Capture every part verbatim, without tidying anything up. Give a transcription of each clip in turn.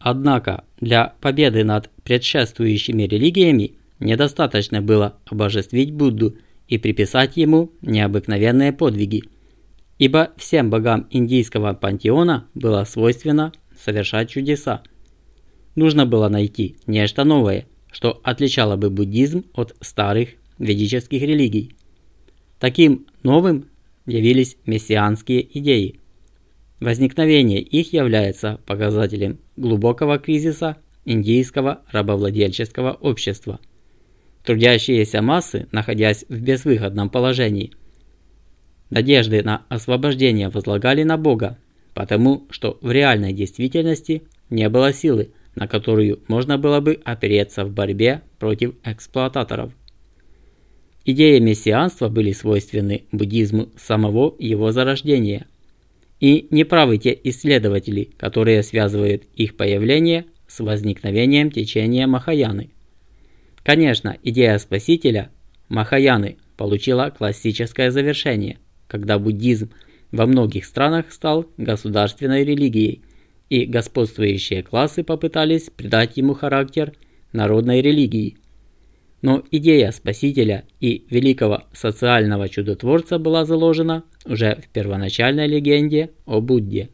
Однако для победы над предшествующими религиями недостаточно было обожествить Будду и приписать ему необыкновенные подвиги, ибо всем богам индийского пантеона было свойственно совершать чудеса. Нужно было найти нечто новое, что отличало бы буддизм от старых ведических религий. Таким новым явились мессианские идеи. Возникновение их является показателем глубокого кризиса индийского рабовладельческого общества. Трудящиеся массы, находясь в безвыходном положении, надежды на освобождение возлагали на Бога, потому что в реальной действительности не было силы, на которую можно было бы опереться в борьбе против эксплуататоров. Идеи мессианства были свойственны буддизму с самого его зарождения. И неправы те исследователи, которые связывают их появление с возникновением течения Махаяны. Конечно, идея Спасителя Махаяны получила классическое завершение, когда буддизм во многих странах стал государственной религией, и господствующие классы попытались придать ему характер народной религии. Но идея Спасителя и великого социального чудотворца была заложена уже в первоначальной легенде о Будде.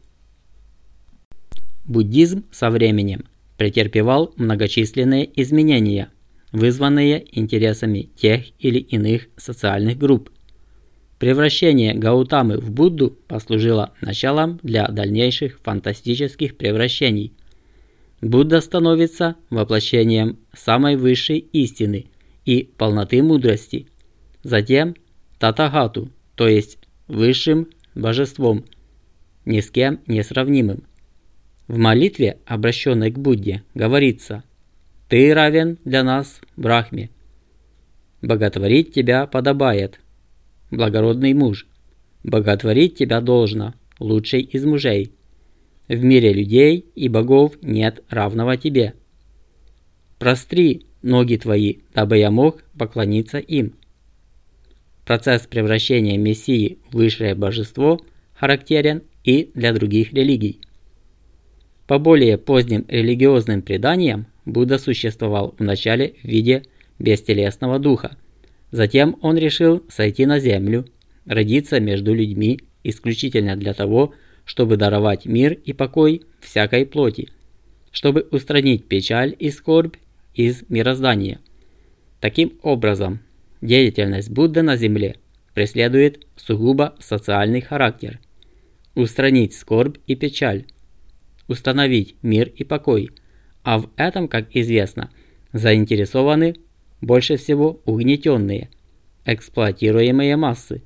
Буддизм со временем претерпевал многочисленные изменения, вызванные интересами тех или иных социальных групп. Превращение Гаутамы в Будду послужило началом для дальнейших фантастических превращений. Будда становится воплощением самой высшей истины и полноты мудрости, затем Татагату, то есть высшим божеством, ни с кем не сравнимым. В молитве, обращенной к Будде, говорится: «Ты равен для нас Брахме. Боготворить тебя подобает, благородный муж. Боготворить тебя должно, лучший из мужей. В мире людей и богов нет равного тебе. Простри ноги твои, дабы я мог поклониться им». Процесс превращения Мессии в высшее божество характерен и для других религий. По более поздним религиозным преданиям Будда существовал вначале в виде бестелесного духа. Затем он решил сойти на землю, родиться между людьми исключительно для того, чтобы даровать мир и покой всякой плоти, чтобы устранить печаль и скорбь из мироздания. Таким образом, деятельность Будды на земле преследует сугубо социальный характер. Устранить скорбь и печаль, установить мир и покой, а в этом, как известно, заинтересованы больше всего угнетенные, эксплуатируемые массы.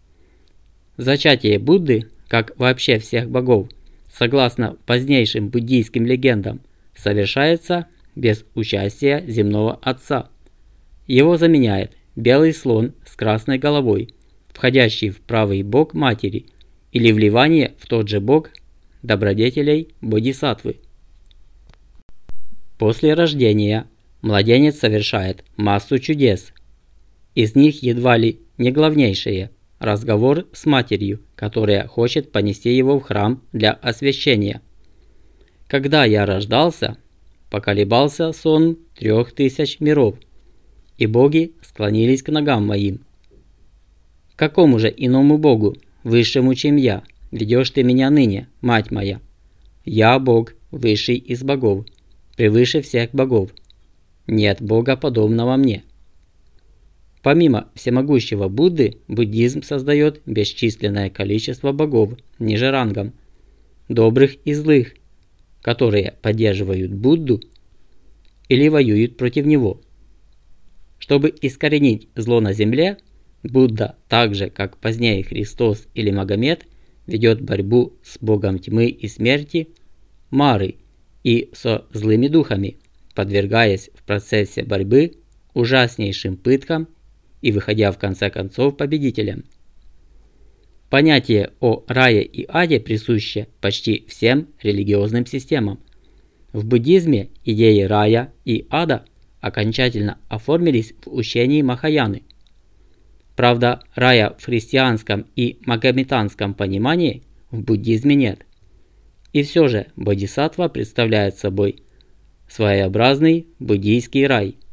Зачатие Будды, как вообще всех богов, согласно позднейшим буддийским легендам, совершается без участия земного отца. Его заменяет белый слон с красной головой, входящий в правый бок матери, или вливание в тот же бок добродетелей бодхисаттвы. После рождения младенец совершает массу чудес. Из них едва ли не главнейшее – разговор с матерью, которая хочет понести его в храм для освящения. «Когда я рождался, поколебался сон трех тысяч миров, и боги склонились к ногам моим. К какому же иному богу, высшему, чем я, ведешь ты меня ныне, мать моя? Я бог, высший из богов, превыше всех богов. Нет бога, подобного мне». Помимо всемогущего Будды, буддизм создает бесчисленное количество богов ниже рангом, добрых и злых, которые поддерживают Будду или воюют против него. Чтобы искоренить зло на земле, Будда, так же как позднее Христос или Магомед, ведет борьбу с богом тьмы и смерти Марой и со злыми духами, подвергаясь в процессе борьбы ужаснейшим пыткам и выходя в конце концов победителем. Понятие о рае и аде присуще почти всем религиозным системам. В буддизме идеи рая и ада окончательно оформились в учении Махаяны. Правда, рая в христианском и магометанском понимании в буддизме нет. И все же бодисаттва представляет собой своеобразный буддийский рай.